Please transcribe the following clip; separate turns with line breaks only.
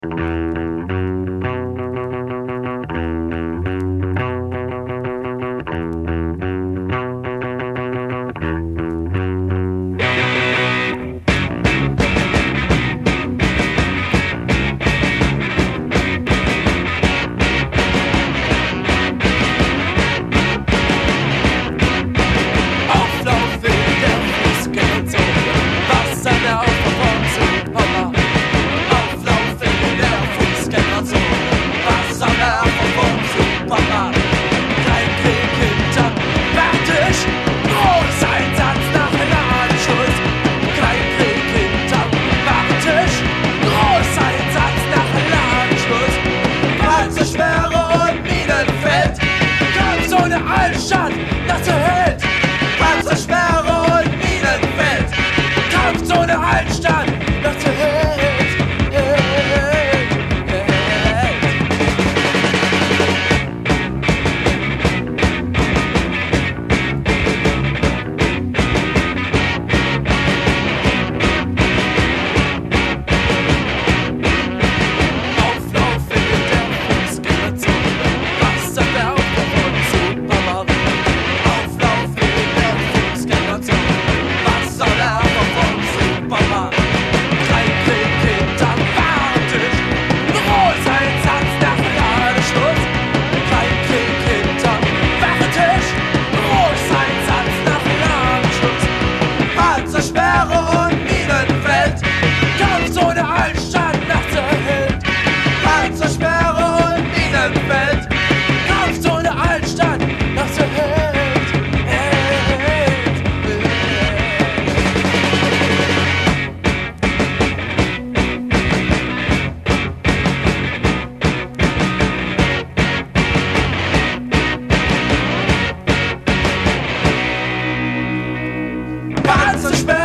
Altstadt, das erhält Panzersperre und Minenfeld. Kampfzone Altstadt, das erhält. Auflauf in der Fußgängerzone, Wasserwerfer von Supermarkt. Auflauf in der Fußgängerzone, Wasserwerfer von Supermarkt. Kein Krieg hinterm Wartetisch, Großeinsatz nach Ladeschluss. Kein Krieg hinterm Wartetisch, Großeinsatz nach Ladeschluss. Panzersperre und Minenfeld, Kampfzone Altstadt, nachts erhellt. Panzersperre und Minenfeld, Kampfzone Altstadt, nachts erhellt. Panzersperre